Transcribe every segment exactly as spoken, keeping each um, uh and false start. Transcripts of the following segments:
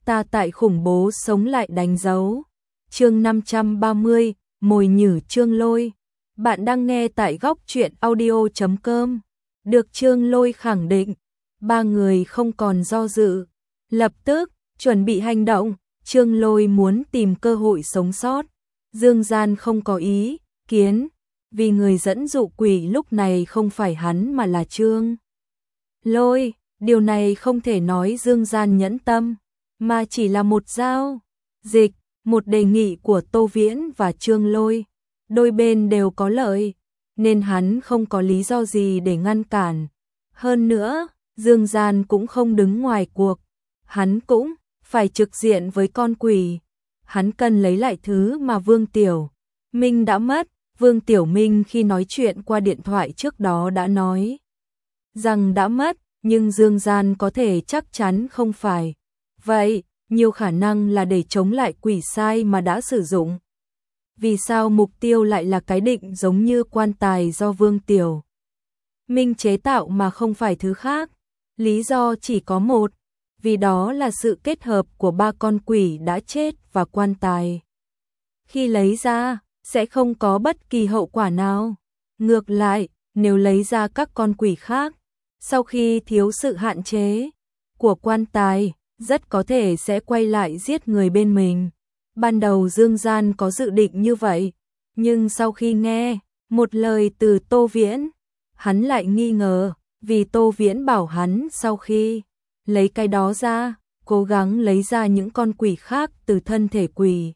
ta tại khủng bố sống lại đánh dấu. Chương năm trăm ba mươi, mồi nhử Trương Lôi. Bạn đang nghe tại góc truyện audio chấm com. Được Trương Lôi khẳng định, ba người không còn do dự, lập tức chuẩn bị hành động. Trương Lôi muốn tìm cơ hội sống sót. Dương Gian không có ý kiến, vì người dẫn dụ quỷ lúc này không phải hắn mà là Trương Lôi. Điều này không thể nói Dương Gian nhẫn tâm, mà chỉ là một giao dịch, một đề nghị của Tô Viễn và Trương Lôi. Đôi bên đều có lợi, nên hắn không có lý do gì để ngăn cản. Hơn nữa, Dương Gian cũng không đứng ngoài cuộc, hắn cũng phải trực diện với con quỷ. Hắn cần lấy lại thứ mà Vương Tiểu Minh đã mất. Vương Tiểu Minh khi nói chuyện qua điện thoại trước đó đã nói rằng đã mất, nhưng Dương Gian có thể chắc chắn không phải. Vậy, nhiều khả năng là để chống lại quỷ sai mà đã sử dụng. Vì sao mục tiêu lại là cái định giống như quan tài do Vương Tiểu Minh chế tạo mà không phải thứ khác? Lý do chỉ có một, vì đó là sự kết hợp của ba con quỷ đã chết và quan tài. Khi lấy ra, sẽ không có bất kỳ hậu quả nào. Ngược lại, nếu lấy ra các con quỷ khác, sau khi thiếu sự hạn chế của quan tài, rất có thể sẽ quay lại giết người bên mình. Ban đầu Dương Gian có dự định như vậy, nhưng sau khi nghe một lời từ Tô Viễn, hắn lại nghi ngờ, vì Tô Viễn bảo hắn sau khi lấy cái đó ra, cố gắng lấy ra những con quỷ khác từ thân thể quỷ.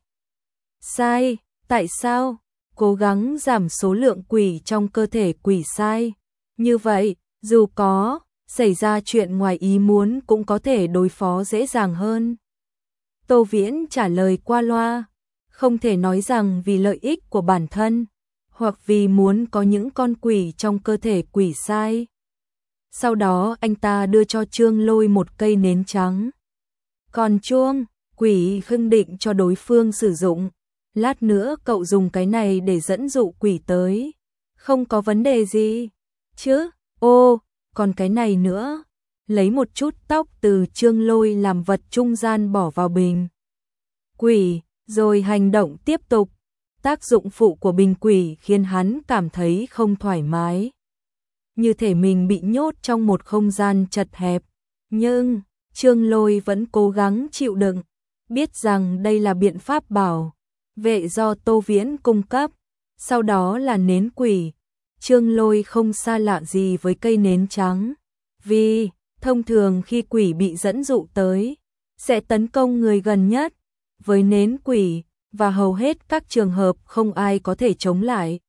Sai, tại sao? Cố gắng giảm số lượng quỷ trong cơ thể quỷ sai. Như vậy, dù có xảy ra chuyện ngoài ý muốn cũng có thể đối phó dễ dàng hơn. Tô Viễn trả lời qua loa, không thể nói rằng vì lợi ích của bản thân, hoặc vì muốn có những con quỷ trong cơ thể quỷ sai. Sau đó anh ta đưa cho Trương Lôi một cây nến trắng. Còn chuông, quỷ khưng định cho đối phương sử dụng. Lát nữa cậu dùng cái này để dẫn dụ quỷ tới. Không có vấn đề gì chứ? Ô, còn cái này nữa. Lấy một chút tóc từ Trương Lôi làm vật trung gian bỏ vào bình quỷ, rồi hành động tiếp tục. Tác dụng phụ của bình quỷ khiến hắn cảm thấy không thoải mái, như thể mình bị nhốt trong một không gian chật hẹp. Nhưng Trương Lôi vẫn cố gắng chịu đựng, biết rằng đây là biện pháp bảo vệ do Tô Viễn cung cấp. Sau đó là nến quỷ. Trương Lôi không xa lạ gì với cây nến trắng, vì thông thường khi quỷ bị dẫn dụ tới, sẽ tấn công người gần nhất. Với nến quỷ, và hầu hết các trường hợp không ai có thể chống lại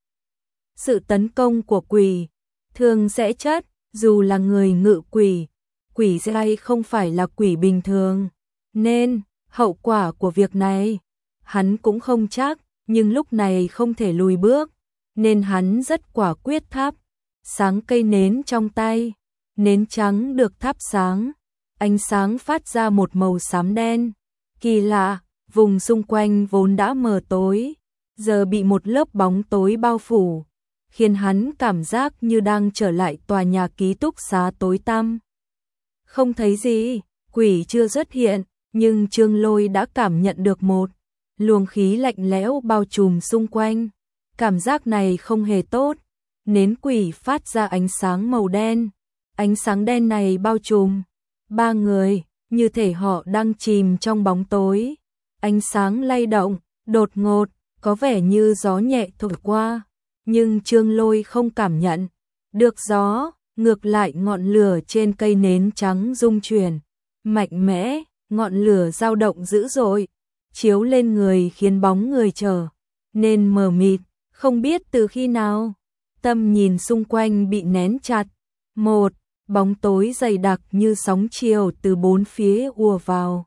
sự tấn công của quỷ, thường sẽ chết. Dù là người ngự quỷ, quỷ sai không phải là quỷ bình thường, nên hậu quả của việc này hắn cũng không chắc. Nhưng lúc này không thể lùi bước, nên hắn rất quả quyết thắp sáng cây nến trong tay. Nến trắng được thắp sáng, ánh sáng phát ra một màu xám đen. Kỳ lạ, vùng xung quanh vốn đã mờ tối, giờ bị một lớp bóng tối bao phủ, khiến hắn cảm giác như đang trở lại tòa nhà ký túc xá tối tăm. Không thấy gì, quỷ chưa xuất hiện, nhưng Trương Lôi đã cảm nhận được một luồng khí lạnh lẽo bao trùm xung quanh. Cảm giác này không hề tốt. Nến quỷ phát ra ánh sáng màu đen. Ánh sáng đen này bao trùm ba người, như thể họ đang chìm trong bóng tối. Ánh sáng lay động, đột ngột, có vẻ như gió nhẹ thổi qua, nhưng Trương Lôi không cảm nhận được gió. Ngược lại ngọn lửa trên cây nến trắng rung chuyển mạnh mẽ, ngọn lửa dao động dữ dội, chiếu lên người khiến bóng người trở nên mờ mịt, không biết từ khi nào. Tâm nhìn xung quanh bị nén chặt. Một bóng tối dày đặc như sóng chiều từ bốn phía ùa vào.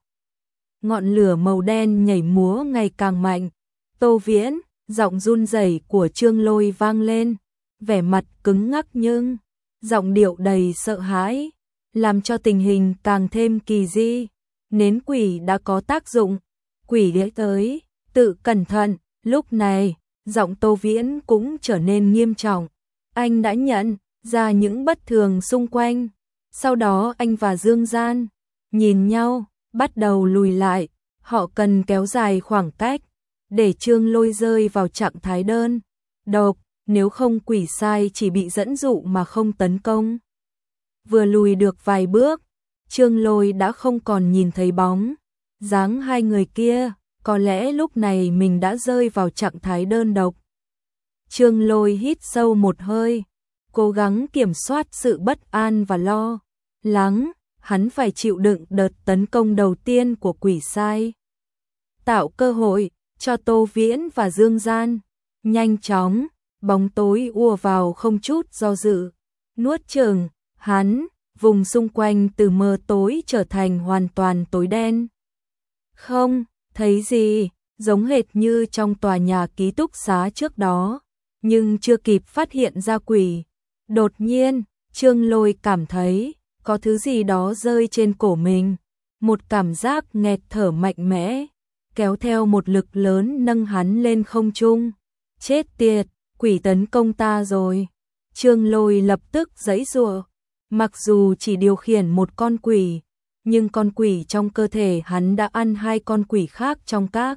Ngọn lửa màu đen nhảy múa ngày càng mạnh. Tô Viễn, giọng run rẩy của Trương Lôi vang lên, vẻ mặt cứng ngắc nhưng giọng điệu đầy sợ hãi, làm cho tình hình càng thêm kỳ dị. Nến quỷ đã có tác dụng. Quỷ đĩa tới, tự cẩn thận. Lúc này, giọng Tô Viễn cũng trở nên nghiêm trọng. Anh đã nhận ra những bất thường xung quanh. Sau đó anh và Dương Gian nhìn nhau, bắt đầu lùi lại, họ cần kéo dài khoảng cách, để Trương Lôi rơi vào trạng thái đơn độc, nếu không quỷ sai chỉ bị dẫn dụ mà không tấn công. Vừa lùi được vài bước, Trương Lôi đã không còn nhìn thấy bóng dáng hai người kia, có lẽ lúc này mình đã rơi vào trạng thái đơn độc. Trương Lôi hít sâu một hơi, cố gắng kiểm soát sự bất an và lo lắng, hắn phải chịu đựng đợt tấn công đầu tiên của quỷ sai. Tạo cơ hội cho Tô Viễn và Dương Gian. Nhanh chóng, bóng tối ùa vào không chút do dự, nuốt chửng hắn, vùng xung quanh từ mờ tối trở thành hoàn toàn tối đen. Không thấy gì, giống hệt như trong tòa nhà ký túc xá trước đó, nhưng chưa kịp phát hiện ra quỷ. Đột nhiên, Trương Lôi cảm thấy có thứ gì đó rơi trên cổ mình, một cảm giác nghẹt thở mạnh mẽ, kéo theo một lực lớn nâng hắn lên không trung. Chết tiệt, quỷ tấn công ta rồi. Trương Lôi lập tức giãy giụa, mặc dù chỉ điều khiển một con quỷ, nhưng con quỷ trong cơ thể hắn đã ăn hai con quỷ khác trong các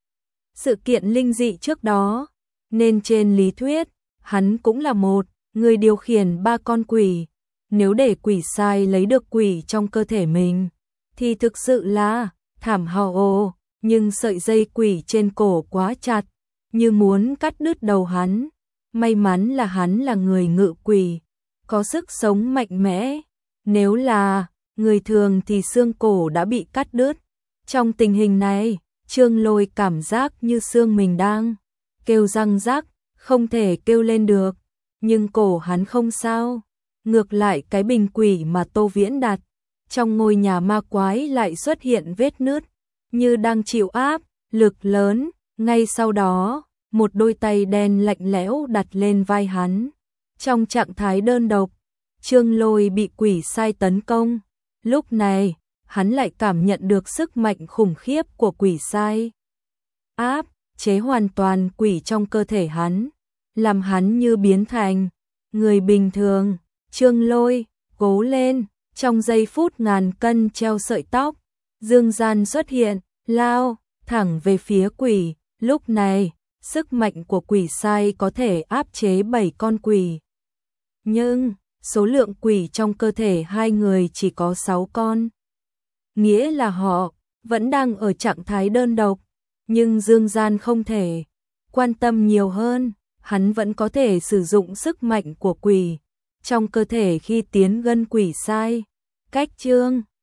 sự kiện linh dị trước đó, nên trên lý thuyết, hắn cũng là một người điều khiển ba con quỷ. Nếu để quỷ sai lấy được quỷ trong cơ thể mình, thì thực sự là thảm hao ồ, nhưng sợi dây quỷ trên cổ quá chặt, như muốn cắt đứt đầu hắn. May mắn là hắn là người ngự quỷ, có sức sống mạnh mẽ, nếu là người thường thì xương cổ đã bị cắt đứt. Trong tình hình này, Trương Lôi cảm giác như xương mình đang kêu răng rắc, không thể kêu lên được, nhưng cổ hắn không sao. Ngược lại cái bình quỷ mà Tô Viễn đặt trong ngôi nhà ma quái lại xuất hiện vết nứt, như đang chịu áp lực lớn. Ngay sau đó, một đôi tay đen lạnh lẽo đặt lên vai hắn. Trong trạng thái đơn độc, Trương Lôi bị quỷ sai tấn công. Lúc này, hắn lại cảm nhận được sức mạnh khủng khiếp của quỷ sai. Áp chế hoàn toàn quỷ trong cơ thể hắn, làm hắn như biến thành người bình thường. Trương Lôi, cố lên, trong giây phút ngàn cân treo sợi tóc, Dương Gian xuất hiện, lao thẳng về phía quỷ. Lúc này, sức mạnh của quỷ sai có thể áp chế bảy con quỷ. Nhưng, số lượng quỷ trong cơ thể hai người chỉ có sáu con. Nghĩa là họ vẫn đang ở trạng thái đơn độc, nhưng Dương Gian không thể quan tâm nhiều hơn, hắn vẫn có thể sử dụng sức mạnh của quỷ trong cơ thể khi tiến gần quỷ sai. Cách chương